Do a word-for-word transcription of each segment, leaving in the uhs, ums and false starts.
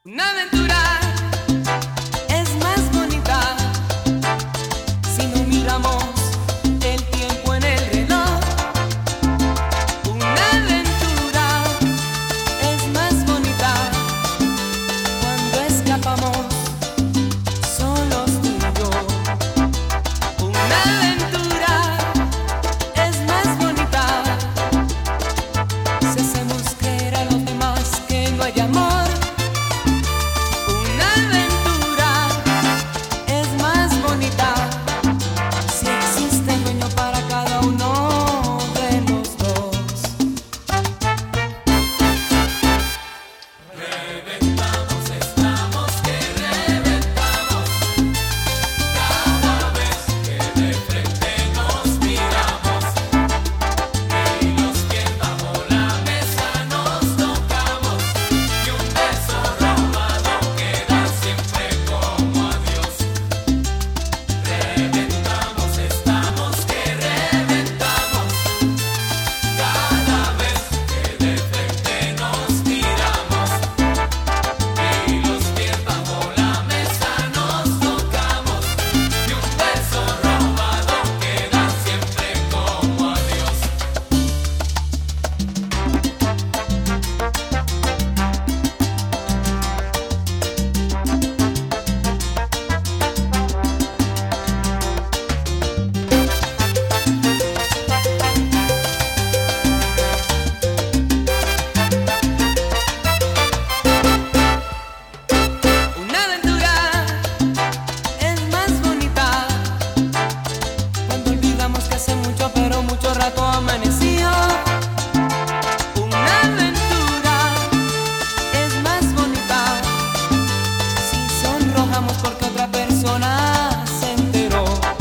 Una aventura es más bonita si no miramos el tiempo en el reloj. Una aventura es más bonita cuando escapamos solos tú y yo. Una aventura es más bonita si hacemos creer a los demás que no hay amor. Amaneció. Una aventura es más bonita si sonrojamos porque otra persona se enteró.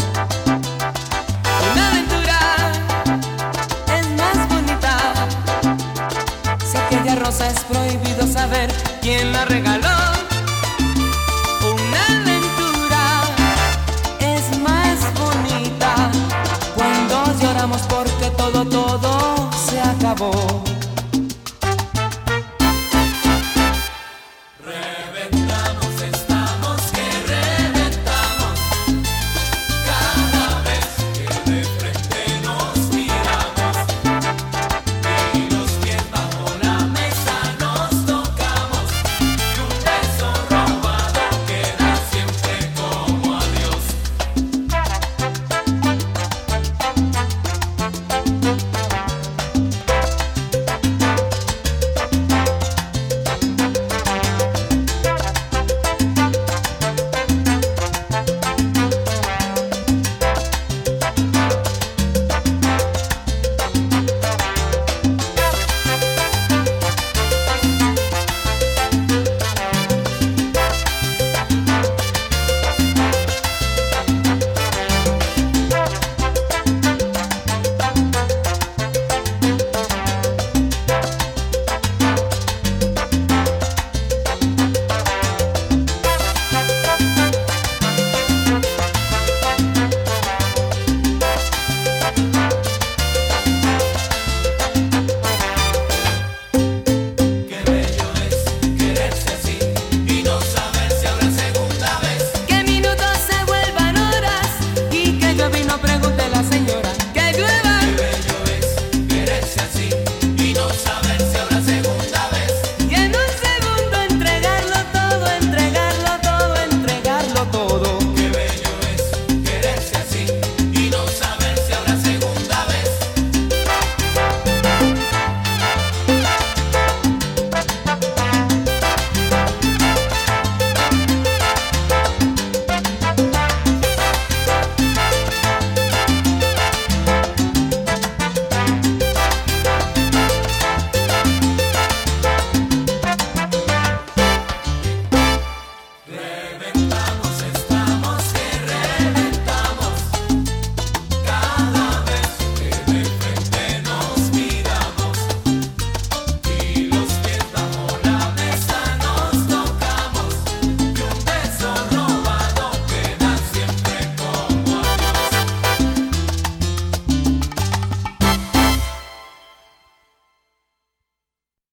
Una aventura es más bonita si aquella rosa es prohibido saber quién la regaló. Una aventura es más bonita cuando lloramos porque todo, todo se acabó.